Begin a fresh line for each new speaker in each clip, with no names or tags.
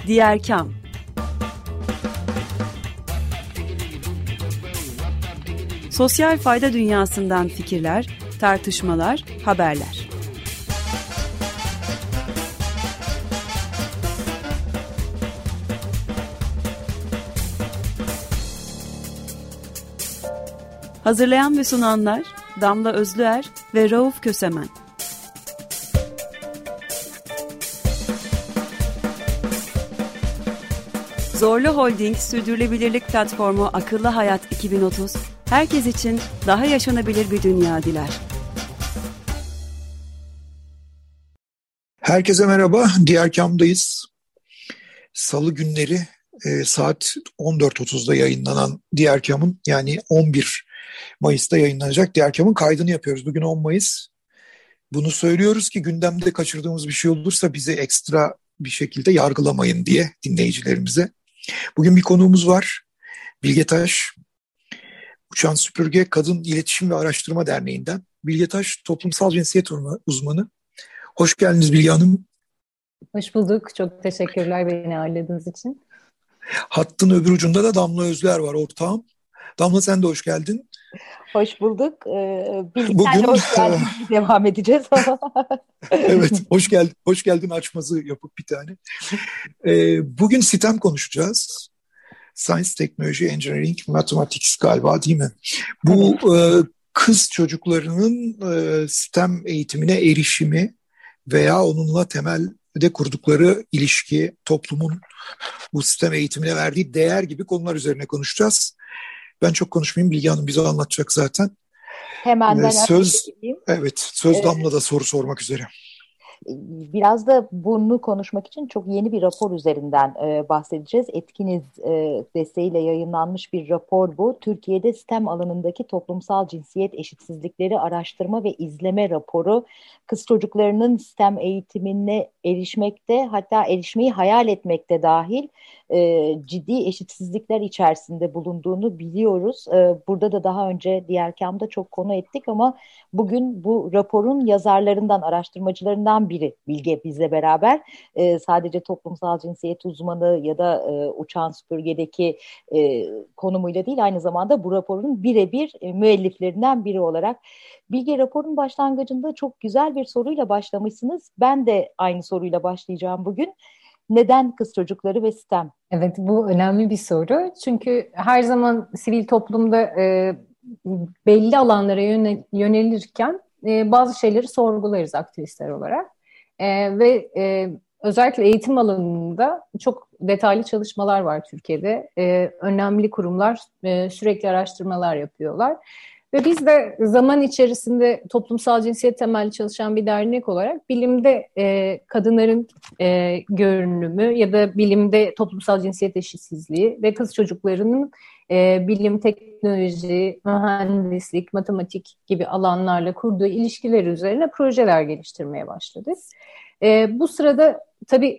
Diğer Kam. Sosyal fayda dünyasından fikirler, tartışmalar, haberler. Hazırlayan ve sunanlar Damla Özlüer ve Rauf Kösemen. Zorlu Holding Sürdürülebilirlik Platformu Akıllı Hayat 2030, herkes için daha yaşanabilir bir dünya diler.
Herkese merhaba, Diğer Kam'dayız. Salı günleri saat 14.30'da yayınlanan Diğer Kam'ın, yani 11 Mayıs'ta yayınlanacak Diğer Kam'ın kaydını yapıyoruz. Bugün 10 Mayıs. Bunu söylüyoruz ki gündemde kaçırdığımız bir şey olursa bizi ekstra bir şekilde yargılamayın diye dinleyicilerimize. Bugün bir konuğumuz var. Bilge Taş, Uçan Süpürge Kadın İletişim ve Araştırma Derneği'nden. Bilge Taş, toplumsal cinsiyet uzmanı. Hoş geldiniz Bilge Hanım.
Hoş bulduk. Çok teşekkürler beni ağırladığınız için.
Hattın öbür ucunda da Damla Özler var, ortağım. Damla, sen de hoş geldin.
Hoş bulduk. Bugün hoş geldin. Devam edeceğiz.
Evet, hoş geldin açmazı yapıp bir tane. Bugün STEM konuşacağız. Science, Technology, Engineering, Mathematics galiba, değil mi? Bu kız çocuklarının STEM eğitimine erişimi veya onunla temelde kurdukları ilişki, toplumun bu STEM eğitimine verdiği değer gibi konular üzerine konuşacağız. Ben çok konuşmayayım, Bilge Hanım bize anlatacak zaten.
Hemen ben
söz Damla'da soru sormak üzere.
Biraz da bunu konuşmak için çok yeni bir rapor üzerinden bahsedeceğiz. Etkiniz desteğiyle yayınlanmış bir rapor bu. Türkiye'de STEM alanındaki toplumsal cinsiyet eşitsizlikleri araştırma ve izleme raporu. Kız çocuklarının STEM eğitimine erişmekte, hatta erişmeyi hayal etmekte dahil ciddi eşitsizlikler içerisinde bulunduğunu biliyoruz. Burada da daha önce Diğer Kam'da çok konu ettik ama bugün bu raporun yazarlarından, araştırmacılarından biri Bilge bizle beraber. Sadece toplumsal cinsiyet uzmanı ya da Uçan Süpürge'deki konumuyla değil, aynı zamanda bu raporun birebir müelliflerinden biri olarak. Bilge, raporun başlangıcında çok güzel bir soruyla başlamışsınız. Ben de aynı soruyla başlayacağım bugün. Neden kız çocukları ve STEM?
Evet, bu önemli bir soru. Çünkü her zaman sivil toplumda belli alanlara yönelirken bazı şeyleri sorgularız aktivistler olarak. Ve özellikle eğitim alanında çok detaylı çalışmalar var Türkiye'de. Önemli kurumlar sürekli araştırmalar yapıyorlar. Ve biz de zaman içerisinde toplumsal cinsiyet temelli çalışan bir dernek olarak bilimde kadınların görünümü ya da bilimde toplumsal cinsiyet eşitsizliği ve kız çocuklarının bilim, teknoloji, mühendislik, matematik gibi alanlarla kurduğu ilişkiler üzerine projeler geliştirmeye başladık. Bu sırada tabii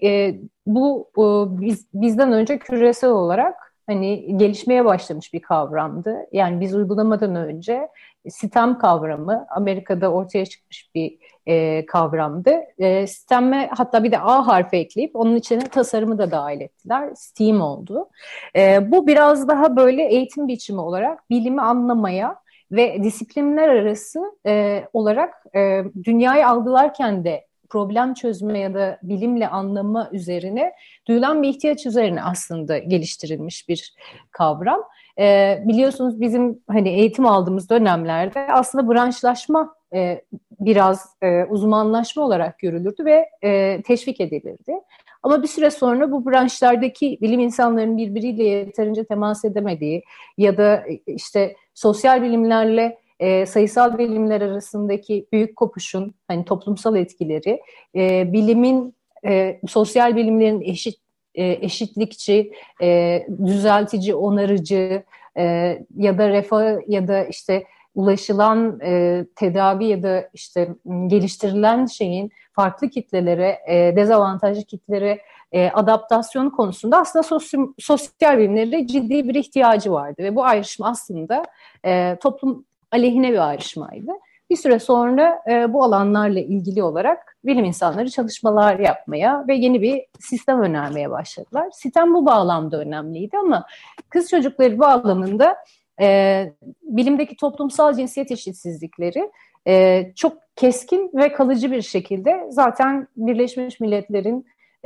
bizden önce küresel olarak hani gelişmeye başlamış bir kavramdı. Yani biz uygulamadan önce STEM kavramı Amerika'da ortaya çıkmış bir kavramdı. STEM'e hatta bir de A harfi ekleyip onun içine tasarımı da dahil ettiler. STEAM oldu. Bu biraz daha böyle eğitim biçimi olarak bilimi anlamaya ve disiplinler arası olarak dünyayı algılarken de problem çözme ya da bilimle anlama üzerine duyulan bir ihtiyaç üzerine aslında geliştirilmiş bir kavram. Biliyorsunuz bizim hani eğitim aldığımız dönemlerde aslında branşlaşma biraz uzmanlaşma olarak görülürdü ve teşvik edilirdi. Ama bir süre sonra bu branşlardaki bilim insanlarının birbiriyle yeterince temas edemediği ya da işte sosyal bilimlerle sayısal bilimler arasındaki büyük kopuşun hani toplumsal etkileri, bilimin, sosyal bilimlerin eşitlikçi, düzeltici, onarıcı ya da refah ya da işte ulaşılan tedavi ya da işte geliştirilen şeyin farklı kitlelere, dezavantajlı kitlelere adaptasyon konusunda aslında sosyal bilimlere ciddi bir ihtiyacı vardı ve bu ayrışma aslında toplum aleyhine bir ayrışmaydı. bir süre sonra bu alanlarla ilgili olarak bilim insanları çalışmalar yapmaya ve yeni bir sistem önermeye başladılar. Sistem bu bağlamda önemliydi ama kız çocukları bağlamında bilimdeki toplumsal cinsiyet eşitsizlikleri çok keskin ve kalıcı bir şekilde zaten Birleşmiş Milletler'in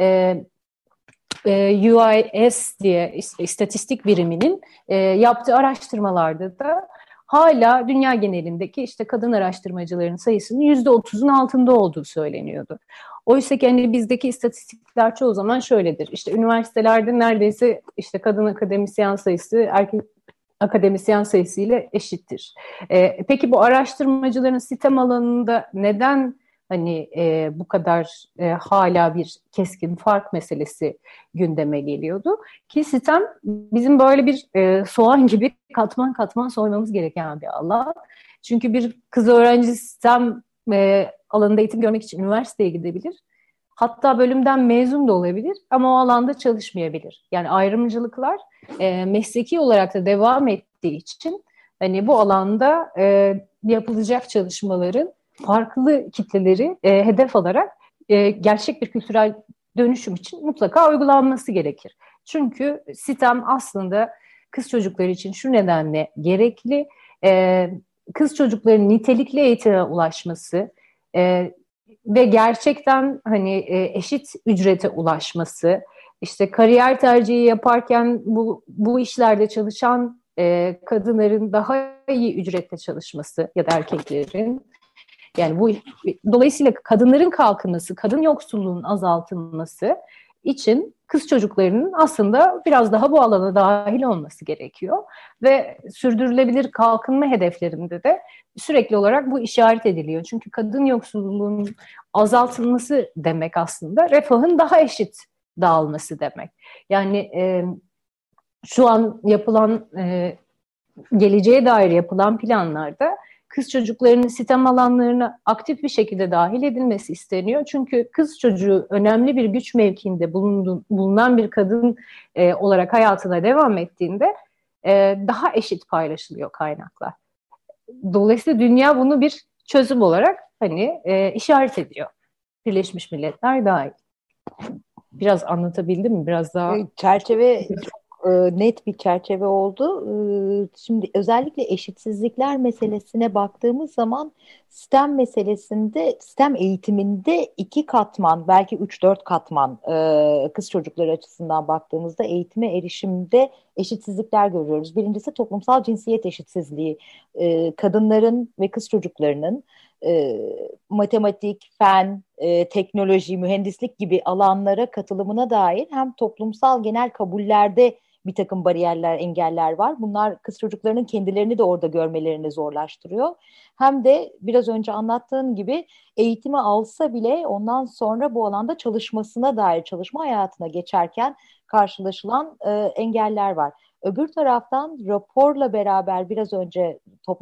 UIS diye istatistik biriminin yaptığı araştırmalarda da hala dünya genelindeki işte kadın araştırmacıların sayısının %30'un altında olduğu söyleniyordu. Oysa ki hani bizdeki istatistikler çoğu zaman şöyledir. İşte üniversitelerde neredeyse işte kadın akademisyen sayısı erkek akademisyen sayısı ile eşittir. Peki bu araştırmacıların sistem alanında neden hani bu kadar hala bir keskin fark meselesi gündeme geliyordu? Ki sistem bizim böyle bir soğan gibi katman katman soymamız gereken bir alan. Çünkü bir kız öğrenci sistem alanında eğitim görmek için üniversiteye gidebilir. Hatta bölümden mezun da olabilir ama o alanda çalışmayabilir. Yani ayrımcılıklar mesleki olarak da devam ettiği için hani bu alanda yapılacak çalışmaların farklı kitleleri hedef alarak gerçek bir kültürel dönüşüm için mutlaka uygulanması gerekir. Çünkü sistem aslında kız çocukları için şu nedenle gerekli, kız çocukların nitelikli eğitime ulaşması ve gerçekten hani eşit ücrete ulaşması, işte kariyer tercihi yaparken bu işlerde çalışan kadınların daha iyi ücretle çalışması ya da erkeklerin, yani dolayısıyla kadınların kalkınması, kadın yoksulluğunun azaltılması için kız çocuklarının aslında biraz daha bu alana dahil olması gerekiyor. Ve sürdürülebilir kalkınma hedeflerinde de sürekli olarak bu işaret ediliyor. Çünkü kadın yoksulluğunun azaltılması demek aslında refahın daha eşit dağılması demek. Yani şu an yapılan, geleceğe dair yapılan planlarda kız çocuklarının sistem alanlarına aktif bir şekilde dahil edilmesi isteniyor. Çünkü kız çocuğu önemli bir güç mevkiinde bulunan bir kadın olarak hayatına devam ettiğinde daha eşit paylaşılıyor kaynaklar. Dolayısıyla dünya bunu bir çözüm olarak hani işaret ediyor. Birleşmiş Milletler dahil. Biraz anlatabildim mi? Biraz daha...
Çerçeve net bir çerçeve oldu. Şimdi özellikle eşitsizlikler meselesine baktığımız zaman STEM meselesinde, STEM eğitiminde 2 katman, belki 3-4 katman kız çocukları açısından baktığımızda eğitime erişimde eşitsizlikler görüyoruz. Birincisi toplumsal cinsiyet eşitsizliği. Kadınların ve kız çocuklarının matematik, fen, teknoloji, mühendislik gibi alanlara katılımına dair hem toplumsal genel kabullerde bir takım bariyerler, engeller var. Bunlar kız çocuklarının kendilerini de orada görmelerini zorlaştırıyor. Hem de biraz önce anlattığın gibi eğitimi alsa bile ondan sonra bu alanda çalışmasına dair, çalışma hayatına geçerken karşılaşılan engeller var. Öbür taraftan raporla beraber biraz önce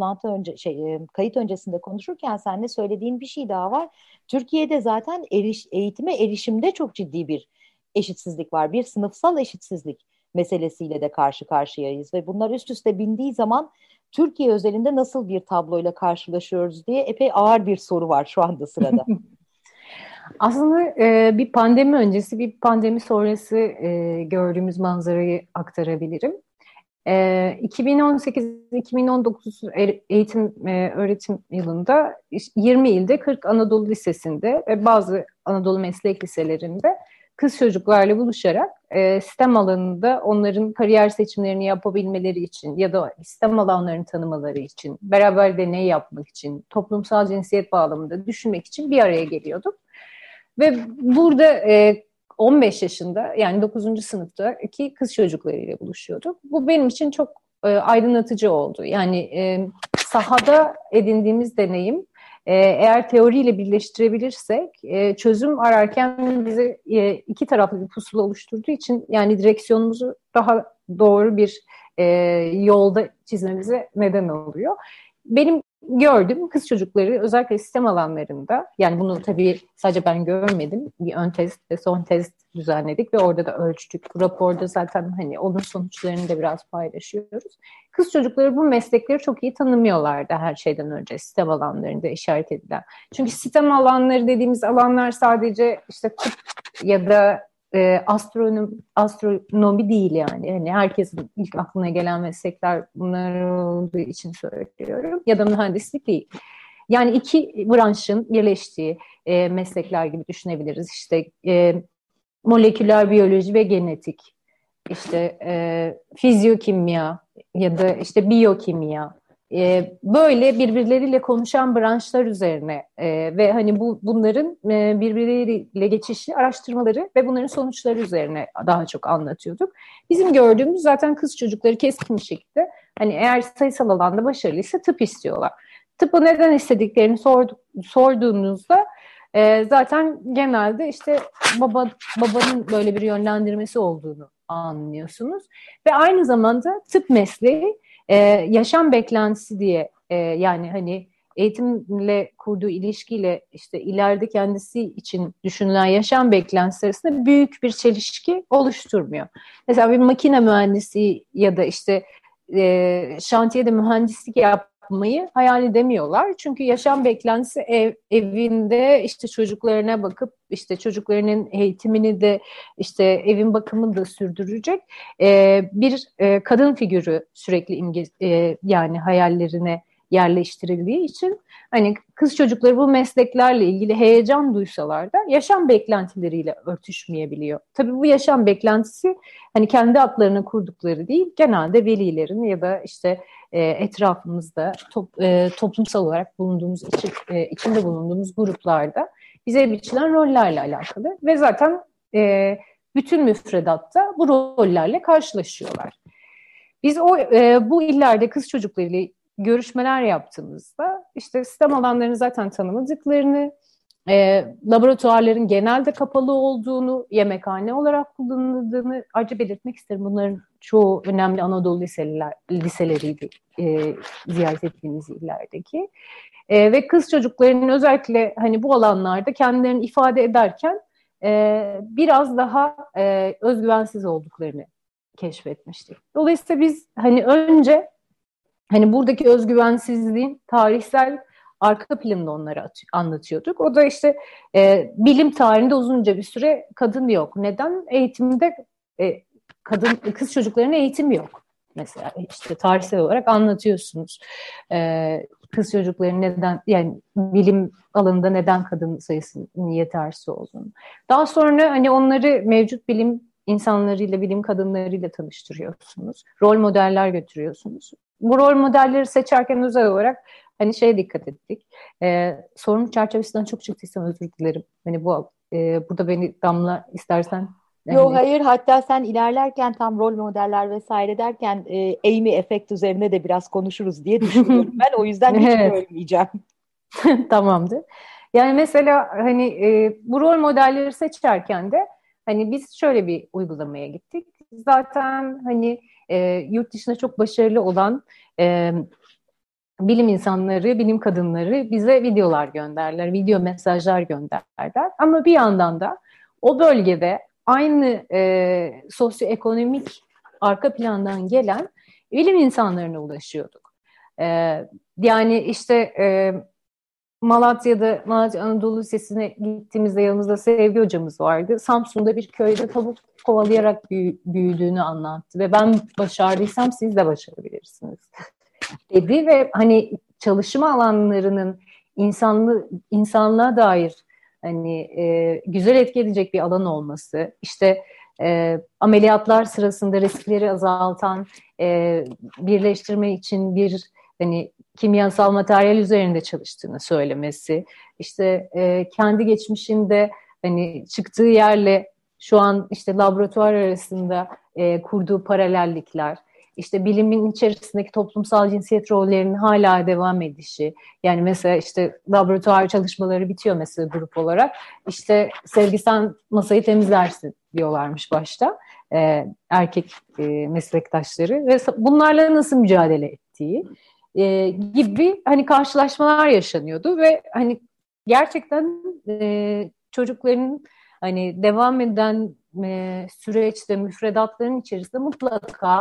kayıt öncesinde konuşurken seninle söylediğin bir şey daha var. Türkiye'de zaten eğitime erişimde çok ciddi bir eşitsizlik var. Bir sınıfsal eşitsizlik meselesiyle de karşı karşıyayız ve bunlar üst üste bindiği zaman Türkiye özelinde nasıl bir tabloyla karşılaşıyoruz diye epey ağır bir soru var şu anda sırada.
Aslında bir pandemi öncesi, bir pandemi sonrası gördüğümüz manzarayı aktarabilirim. 2018-2019 eğitim öğretim yılında 20 ilde 40 Anadolu Lisesi'nde ve bazı Anadolu meslek liselerinde kız çocuklarla buluşarak STEM alanında onların kariyer seçimlerini yapabilmeleri için ya da STEM alanlarını tanımaları için, beraber deney yapmak için, toplumsal cinsiyet bağlamında düşünmek için bir araya geliyorduk. Ve burada 15 yaşında yani 9. sınıftaki kız çocuklarıyla buluşuyorduk. Bu benim için çok aydınlatıcı oldu. Yani sahada edindiğimiz deneyim eğer teoriyle birleştirebilirsek çözüm ararken bize iki taraflı bir pusula oluşturduğu için yani direksiyonumuzu daha doğru bir yolda çizmemize neden oluyor. Benim gördüm kız çocukları özellikle sistem alanlarında, yani bunu tabii sadece ben görmedim, bir ön test ve son test düzenledik ve orada da ölçtük. Bu raporda zaten hani onun sonuçlarını da biraz paylaşıyoruz. kız çocukları bu meslekleri çok iyi tanımıyorlardı her şeyden önce STEM alanlarında işaret edilen. Çünkü STEM alanları dediğimiz alanlar sadece işte tıp ya da astronomi değil yani. Yani herkesin ilk aklına gelen meslekler bunlar olduğu için söylüyorum. Ya da mühendislik değil. Yani iki branşın birleştiği meslekler gibi düşünebiliriz. İşte moleküler biyoloji ve genetik, işte fizyokimya ya da işte biyokimya, böyle birbirleriyle konuşan branşlar üzerine ve hani bunların birbirleriyle geçişli araştırmaları ve bunların sonuçları üzerine daha çok anlatıyorduk. Bizim gördüğümüz zaten kız çocukları keskin bir şekilde hani eğer sayısal alanda başarılıysa tıp istiyorlar. Tıpı neden istediklerini sorduğunuzda zaten genelde işte babanın böyle bir yönlendirmesi olduğunu anlıyorsunuz. Ve aynı zamanda tıp mesleği yaşam beklentisi diye yani hani eğitimle kurduğu ilişkiyle işte ileride kendisi için düşünülen yaşam beklentisi arasında büyük bir çelişki oluşturmuyor. Mesela bir makine mühendisi ya da işte şantiyede mühendislik yapmayı hayal edemiyorlar. Çünkü yaşam beklentisi evinde işte çocuklarına bakıp işte çocuklarının eğitimini de işte evin bakımını da sürdürecek bir kadın figürü sürekli yani hayallerine yerleştirildiği için hani kız çocukları bu mesleklerle ilgili heyecan duysalar da yaşam beklentileriyle örtüşmeyebiliyor. Tabii bu yaşam beklentisi hani kendi adlarına kurdukları değil, genelde velilerin ya da işte etrafımızda toplumsal olarak içinde bulunduğumuz gruplarda bize biçilen rollerle alakalı ve zaten bütün müfredatta bu rollerle karşılaşıyorlar. Biz bu illerde kız çocuklarıyla görüşmeler yaptığımızda işte STEM alanlarını zaten tanımadıklarını, laboratuvarların genelde kapalı olduğunu, yemekhane olarak kullanıldığını ayrıca belirtmek isterim. Bunların çoğu önemli Anadolu liseleriydi ziyaret ettiğimiz illerdeki. Ve kız çocuklarının özellikle hani bu alanlarda kendilerini ifade ederken biraz daha özgüvensiz olduklarını keşfetmiştik. Dolayısıyla biz hani önce hani buradaki özgüvensizliğin tarihsel arka planını onlara anlatıyorduk. O da işte bilim tarihinde uzunca bir süre kadın yok. Neden? Eğitimde kız çocuklarının eğitimi yok. Mesela işte tarihsel olarak anlatıyorsunuz. Kız çocukları neden, yani bilim alanında neden kadın sayısının yetersiz olduğunu. Daha sonra hani onları mevcut bilim insanlarıyla, bilim kadınlarıyla tanıştırıyorsunuz. Rol modeller götürüyorsunuz. Bu rol modelleri seçerken özel olarak hani şeye dikkat ettik. Sorun çerçevesinden çok çıktıysam özür dilerim. Hani burada beni Damla istersen.
Yok hayır, hatta sen ilerlerken tam rol modeller vesaire derken Amy efekt üzerine de biraz konuşuruz diye düşünüyorum ben. O yüzden hiç bölmeyeceğim.
Tamamdır. Yani mesela hani bu rol modelleri seçerken de hani biz şöyle bir uygulamaya gittik. Zaten hani yurt dışında çok başarılı olan bilim insanları, bilim kadınları bize videolar gönderler, video mesajlar gönderler. Ama bir yandan da o bölgede aynı sosyoekonomik arka plandan gelen bilim insanlarına ulaşıyorduk. Yani işte Malatya Anadolu Lisesi'ne gittiğimizde yanımızda Sevgi hocamız vardı. Samsun'da bir köyde tavuk kovalayarak büyüdüğünü anlattı ve ben başardıysam siz de başarabilirsiniz dedi ve hani çalışma alanlarının insanlığa dair hani güzel etki edecek bir alan olması, işte ameliyatlar sırasında riskleri azaltan birleştirme için bir hani kimyasal materyal üzerinde çalıştığını söylemesi, işte kendi geçmişinde hani çıktığı yerle şu an işte laboratuvar arasında kurduğu paralellikler, işte bilimin içerisindeki toplumsal cinsiyet rollerinin hala devam edişi. Yani mesela işte laboratuvar çalışmaları bitiyor mesela grup olarak. İşte Sevgi sen masayı temizlersin diyorlarmış başta erkek meslektaşları ve bunlarla nasıl mücadele ettiği gibi hani karşılaşmalar yaşanıyordu ve hani gerçekten çocukların hani devam eden süreçte müfredatların içerisinde mutlaka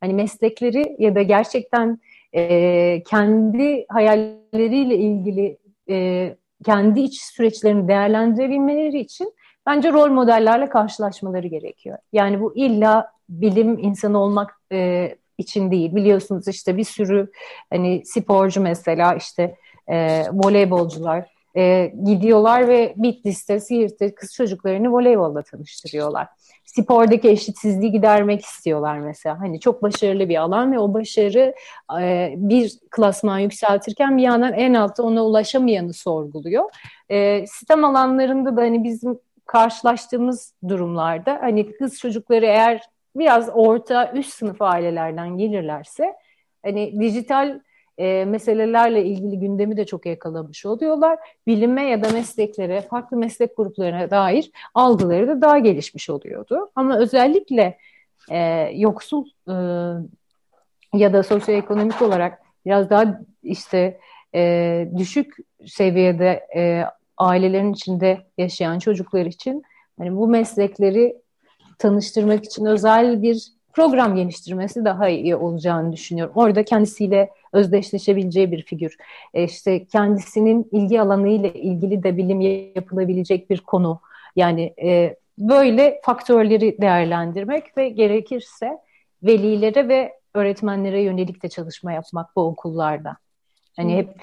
hani meslekleri ya da gerçekten kendi hayalleriyle ilgili kendi iç süreçlerini değerlendirebilmeleri için bence rol modellerle karşılaşmaları gerekiyor. Yani bu illa bilim insanı olmak için değil. Biliyorsunuz işte bir sürü hani sporcu mesela işte voleybolcular gidiyorlar ve Bitlis'te, Siirt'te kız çocuklarını voleybolla tanıştırıyorlar. Spordaki eşitsizliği gidermek istiyorlar mesela. Hani çok başarılı bir alan ve o başarı bir klasman yükseltirken bir yandan en altta ona ulaşamayanı sorguluyor. Sistem alanlarında da hani bizim karşılaştığımız durumlarda hani kız çocukları eğer biraz orta üst sınıf ailelerden gelirlerse hani dijital meselelerle ilgili gündemi de çok yakalamış oluyorlar. Bilime ya da mesleklere, farklı meslek gruplarına dair algıları da daha gelişmiş oluyordu. Ama özellikle yoksul ya da sosyoekonomik olarak biraz daha işte düşük seviyede ailelerin içinde yaşayan çocuklar için hani bu meslekleri tanıştırmak için özel bir program geliştirmesi daha iyi olacağını düşünüyorum. Orada kendisiyle özdeşleşebileceği bir figür. İşte kendisinin ilgi alanıyla ilgili de bilim yapılabilecek bir konu. Yani böyle faktörleri değerlendirmek ve gerekirse velilere ve öğretmenlere yönelik de çalışma yapmak bu okullarda. Hani hep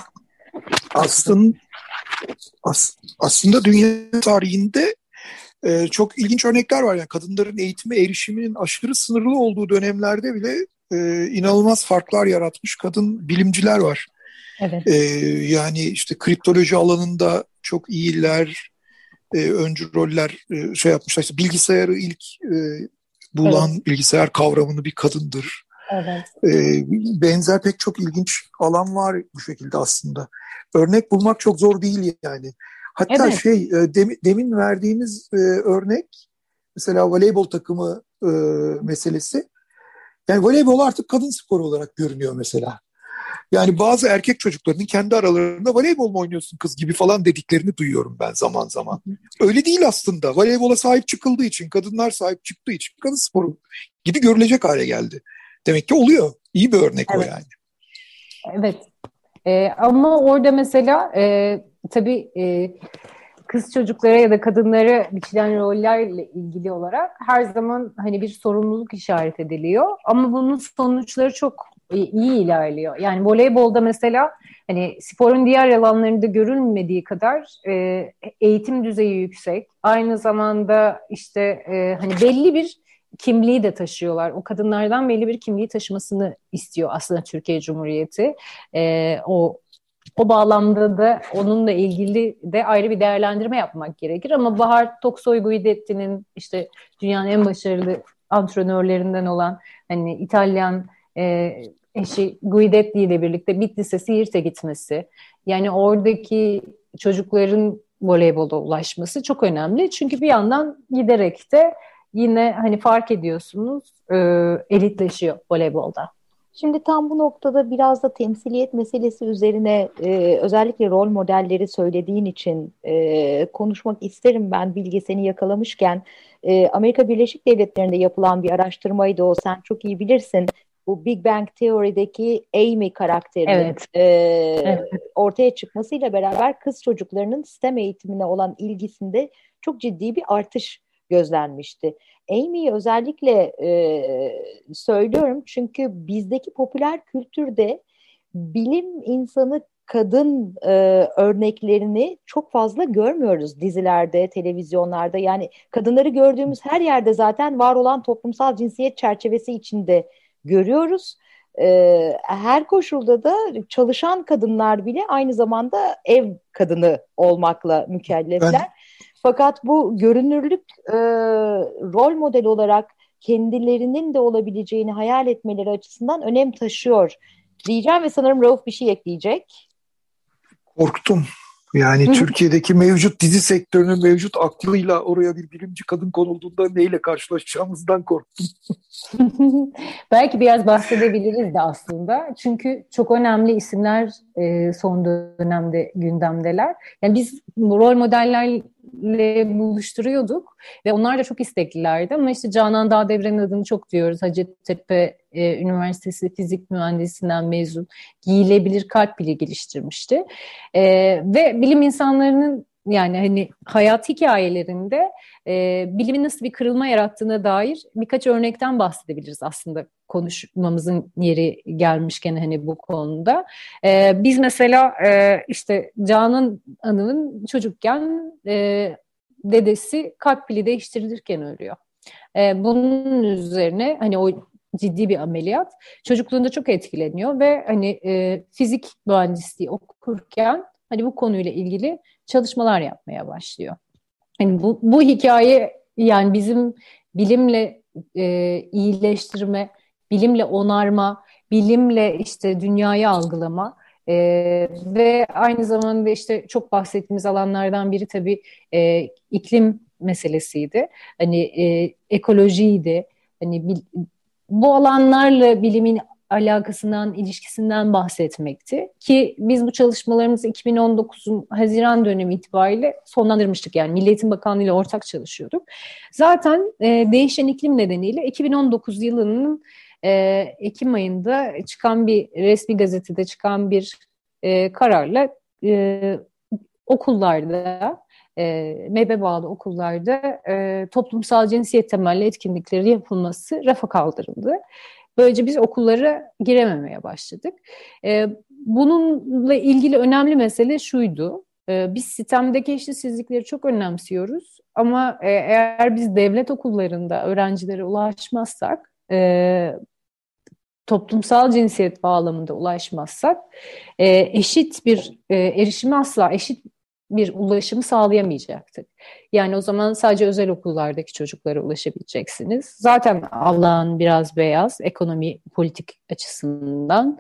aslında dünya tarihinde çok ilginç örnekler var. Yani kadınların eğitime erişiminin aşırı sınırlı olduğu dönemlerde bile inanılmaz farklar yaratmış kadın bilimciler var.
Evet.
Yani işte kriptoloji alanında çok iyiler, öncü roller şey yapmışlar. İşte bilgisayarı ilk bulan, evet, bilgisayar kavramını bir kadındır.
Evet.
Benzer pek çok ilginç alan var bu şekilde aslında. Örnek bulmak çok zor değil yani. Hatta evet, demin verdiğimiz örnek mesela voleybol takımı meselesi. Yani voleybol artık kadın sporu olarak görünüyor mesela. Yani bazı erkek çocuklarının kendi aralarında voleybol mu oynuyorsun kız gibi falan dediklerini duyuyorum ben zaman zaman. Öyle değil aslında. Voleybola sahip çıkıldığı için, kadınlar sahip çıktığı için kadın sporu gibi görülecek hale geldi. Demek ki oluyor. İyi bir örnek, evet, o yani.
Evet. Ama orada mesela tabii kız çocuklara ya da kadınlara biçilen rollerle ilgili olarak her zaman hani bir sorumluluk işaret ediliyor. Ama bunun sonuçları çok iyi ilerliyor. Yani voleybolda mesela hani sporun diğer alanlarında görülmediği kadar eğitim düzeyi yüksek. Aynı zamanda işte hani belli bir kimliği de taşıyorlar. O kadınlardan belli bir kimliği taşımasını istiyor aslında Türkiye Cumhuriyeti. O bağlamda da onunla ilgili de ayrı bir değerlendirme yapmak gerekir. Ama Bahar Toksoy Guidetti'nin işte dünyanın en başarılı antrenörlerinden olan hani İtalyan eşi Guidetti ile birlikte Bitlis'e, Siirt'e gitmesi, yani oradaki çocukların voleybola ulaşması çok önemli. Çünkü bir yandan giderek de yine hani fark ediyorsunuz elitleşiyor voleybolda.
Şimdi tam bu noktada biraz da temsiliyet meselesi üzerine özellikle rol modelleri söylediğin için konuşmak isterim ben, Bilge, seni yakalamışken. Amerika Birleşik Devletleri'nde yapılan bir araştırmaydı o, sen çok iyi bilirsin. Bu Big Bang Theory'deki Amy karakterinin evet, ortaya çıkmasıyla beraber kız çocuklarının STEM eğitimine olan ilgisinde çok ciddi bir artış gözlenmişti. Amy'yi özellikle söylüyorum çünkü bizdeki popüler kültürde bilim insanı kadın örneklerini çok fazla görmüyoruz dizilerde, televizyonlarda. Yani kadınları gördüğümüz her yerde zaten var olan toplumsal cinsiyet çerçevesi içinde görüyoruz. Her koşulda da çalışan kadınlar bile aynı zamanda ev kadını olmakla mükellefler. Fakat bu görünürlük rol model olarak kendilerinin de olabileceğini hayal etmeleri açısından önem taşıyor diyeceğim ve sanırım Rauf bir şey ekleyecek.
Korktum. Yani Türkiye'deki mevcut dizi sektörünün mevcut aklıyla oraya bir bilimci kadın konulduğunda neyle karşılaşacağımızdan korktum.
Belki biraz bahsedebiliriz de aslında. Çünkü çok önemli isimler son dönemde gündemdeler. Yani biz rol modellerle buluşturuyorduk ve onlar da çok isteklilerdi. Ama işte Canan Dağdeviren'in adını çok diyoruz. Hacettepe Üniversitesi Fizik Mühendisliğinden mezun, giyilebilir kalp pili geliştirmişti. Ve bilim insanlarının yani hani hayat hikayelerinde bilimin nasıl bir kırılma yarattığına dair birkaç örnekten bahsedebiliriz aslında konuşmamızın yeri gelmişken hani bu konuda. Biz mesela işte Canan Hanım'ın çocukken dedesi kalp pili değiştirilirken ölüyor. Bunun üzerine hani o ciddi bir ameliyat. Çocukluğunda çok etkileniyor ve hani fizik mühendisliği okurken hani bu konuyla ilgili çalışmalar yapmaya başlıyor. Yani bu hikaye yani bizim bilimle iyileştirme, bilimle onarma, bilimle işte dünyayı algılama ve aynı zamanda işte çok bahsettiğimiz alanlardan biri tabii iklim meselesiydi. Hani ekolojiydi. Hani bu alanlarla bilimin alakasından, ilişkisinden bahsetmekti. Ki biz bu çalışmalarımızı 2019'un Haziran dönemi itibariyle sonlandırmıştık. Yani Milli Eğitim Bakanlığı ile ortak çalışıyorduk. Zaten değişen iklim nedeniyle 2019 yılının Ekim ayında çıkan bir resmi gazetede çıkan bir kararla okullarda, MEB'e bağlı okullarda toplumsal cinsiyet temelli etkinlikleri yapılması rafa kaldırıldı. Böylece biz okullara girememeye başladık. Bununla ilgili önemli mesele şuydu. Biz sistemdeki eşitsizlikleri çok önemsiyoruz. Ama eğer biz devlet okullarında öğrencilere ulaşmazsak, toplumsal cinsiyet bağlamında ulaşmazsak, eşit bir erişimi asla eşit bir ulaşımı sağlayamayacaktık. Yani o zaman sadece özel okullardaki çocuklara ulaşabileceksiniz. Zaten Allah'ın biraz beyaz ekonomi politik açısından.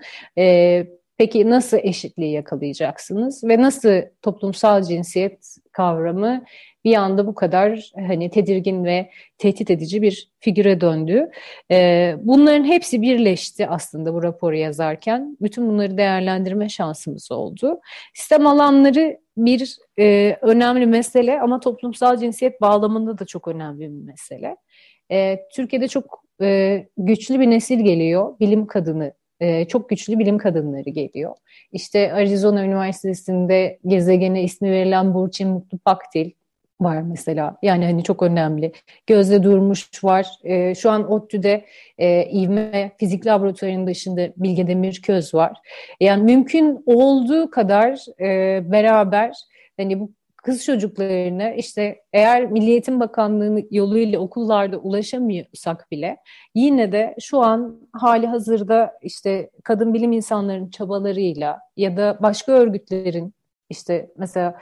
Peki nasıl eşitliği yakalayacaksınız ve nasıl toplumsal cinsiyet kavramı bir anda bu kadar hani tedirgin ve tehdit edici bir figüre döndü? Bunların hepsi birleşti aslında bu raporu yazarken. Bütün bunları değerlendirme şansımız oldu. Sistem alanları bir önemli mesele ama toplumsal cinsiyet bağlamında da çok önemli bir mesele. Türkiye'de çok güçlü bir nesil geliyor, bilim kadını. Çok güçlü bilim kadınları geliyor. İşte Arizona Üniversitesi'nde gezegene ismi verilen Burçin Mutlu Pakdil var mesela. Yani hani çok önemli. Gözde Durmuş var. Şu an ODTÜ'de İvme Fizik Laboratuvarı'nın dışında Bilge Demirköz var. Yani mümkün olduğu kadar beraber hani bu kız çocuklarına işte eğer Milli Eğitim Bakanlığı yoluyla okullarda ulaşamıyorsak bile yine de şu an hali hazırda işte kadın bilim insanlarının çabalarıyla ya da başka örgütlerin işte mesela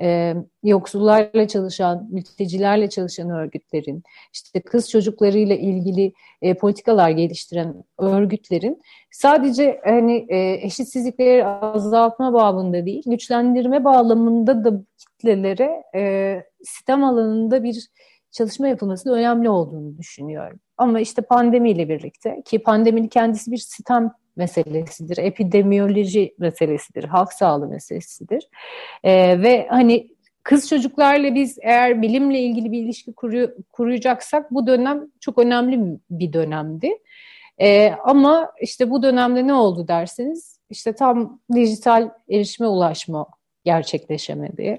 yoksullarla çalışan, mültecilerle çalışan örgütlerin, işte kız çocuklarıyla ilgili politikalar geliştiren örgütlerin sadece hani eşitsizlikleri azaltma babında değil, güçlendirme bağlamında da bu kitlelere sistem alanında bir çalışma yapılmasının önemli olduğunu düşünüyorum. Ama işte pandemiyle birlikte ki pandeminin kendisi bir sistem meselesidir, epidemiyoloji meselesidir, halk sağlığı meselesidir. Ve hani kız çocuklarla biz eğer bilimle ilgili bir ilişki kuracaksak bu dönem çok önemli bir dönemdi. Ama işte bu dönemde ne oldu derseniz işte tam dijital erişime ulaşma gerçekleşemedi.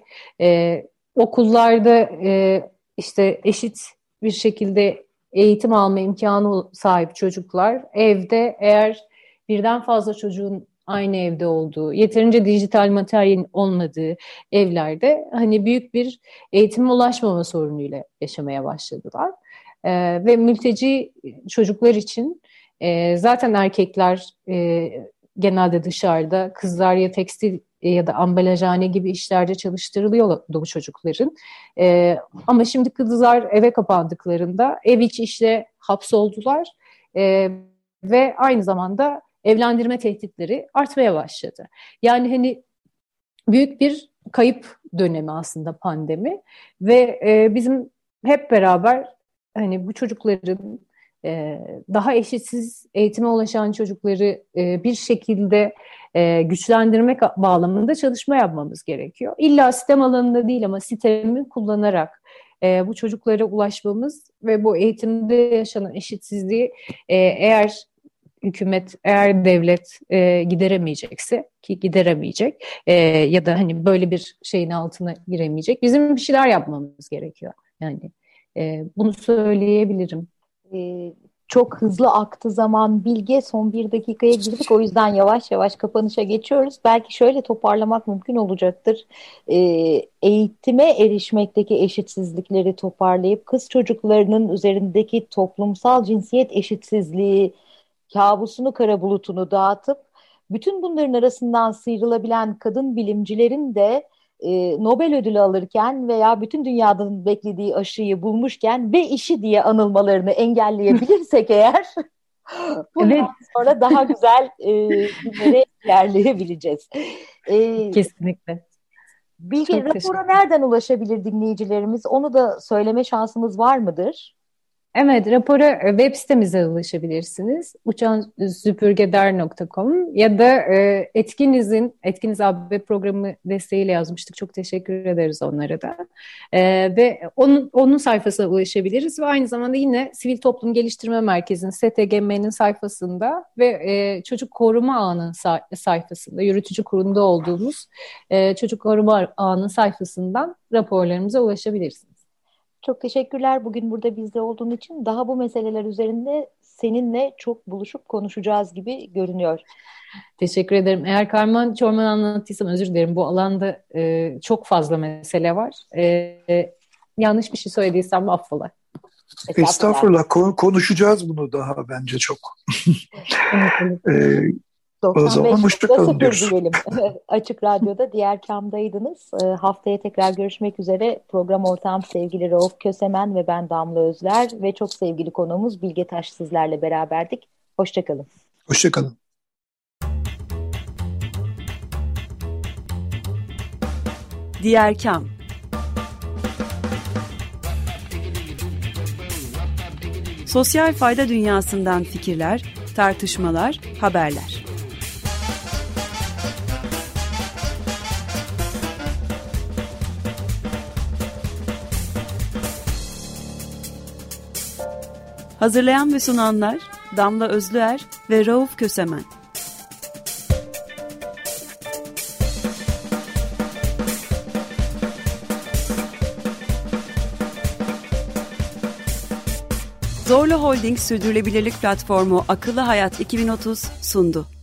Okullarda işte eşit bir şekilde eğitim alma imkanı sahip çocuklar evde eğer birden fazla çocuğun aynı evde olduğu, yeterince dijital materyalin olmadığı evlerde hani büyük bir eğitime ulaşmama sorunuyla yaşamaya başladılar. Ve mülteci çocuklar için zaten erkekler genelde dışarıda, kızlar ya tekstil ya da ambalajhane gibi işlerde çalıştırılıyor bu çocukların. Ama şimdi kızlar eve kapandıklarında ev içi işle hapsoldular ve aynı zamanda evlendirme tehditleri artmaya başladı. Yani hani büyük bir kayıp dönemi aslında pandemi ve bizim hep beraber hani bu çocukların daha eşitsiz eğitime ulaşan çocukları bir şekilde güçlendirmek bağlamında çalışma yapmamız gerekiyor. İlla sistem alanında değil ama sistemi kullanarak bu çocuklara ulaşmamız ve bu eğitimde yaşanan eşitsizliği eğer hükümet eğer devlet gideremeyecekse, ki gideremeyecek ya da hani böyle bir şeyin altına giremeyecek, bizim bir şeyler yapmamız gerekiyor. Yani bunu söyleyebilirim.
Çok hızlı aktı zaman Bilge. Son 1 dakikaya girdik. O yüzden yavaş yavaş kapanışa geçiyoruz. Belki şöyle toparlamak mümkün olacaktır. Eğitime erişmekteki eşitsizlikleri toparlayıp kız çocuklarının üzerindeki toplumsal cinsiyet eşitsizliği kabusunu, kara bulutunu dağıtıp bütün bunların arasından sıyrılabilen kadın bilimcilerin de Nobel ödülü alırken veya bütün dünyanın beklediği aşıyı bulmuşken ve işi diye anılmalarını engelleyebilirsek eğer bundan sonra daha güzel günlere ilerleyebileceğiz.
Kesinlikle.
Bilge, rapora nereden ulaşabilir dinleyicilerimiz? Onu da söyleme şansımız var mıdır?
Evet, rapora web sitemize ulaşabilirsiniz. uçansüpürgeder.com ya da Etkiniz AB programı desteğiyle yazmıştık. Çok teşekkür ederiz onlara da. Ve onun sayfasına ulaşabiliriz ve aynı zamanda yine Sivil Toplum Geliştirme Merkezi'nin STGM'nin sayfasında ve Çocuk Koruma Ağı'nın sayfasında, yürütücü kurumda olduğumuz Çocuk Koruma Ağı'nın sayfasından raporlarımıza ulaşabilirsiniz.
Çok teşekkürler bugün burada bizde olduğun için. Daha bu meseleler üzerinde seninle çok buluşup konuşacağız gibi görünüyor.
Teşekkür ederim. Eğer karman çorman anlattıysam özür dilerim. Bu alanda çok fazla mesele var. Yanlış bir şey söylediysem affola.
Estağfurullah. Konuşacağız bunu daha bence çok. O zaman hoşçakalın diyoruz.
Açık Radyo'da Diğer Kam'daydınız. Haftaya tekrar görüşmek üzere. Program ortağım sevgili Rauf Kösemen ve ben Damla Özler ve çok sevgili konuğumuz Bilge Taş sizlerle beraberdik. Hoşçakalın.
Hoşçakalın.
Diğer Kam. Sosyal fayda dünyasından fikirler, tartışmalar, haberler. Hazırlayan ve sunanlar Damla Özlüer ve Rauf Kösemen. Zorlu Holding Sürdürülebilirlik Platformu Akıllı Hayat 2030 sundu.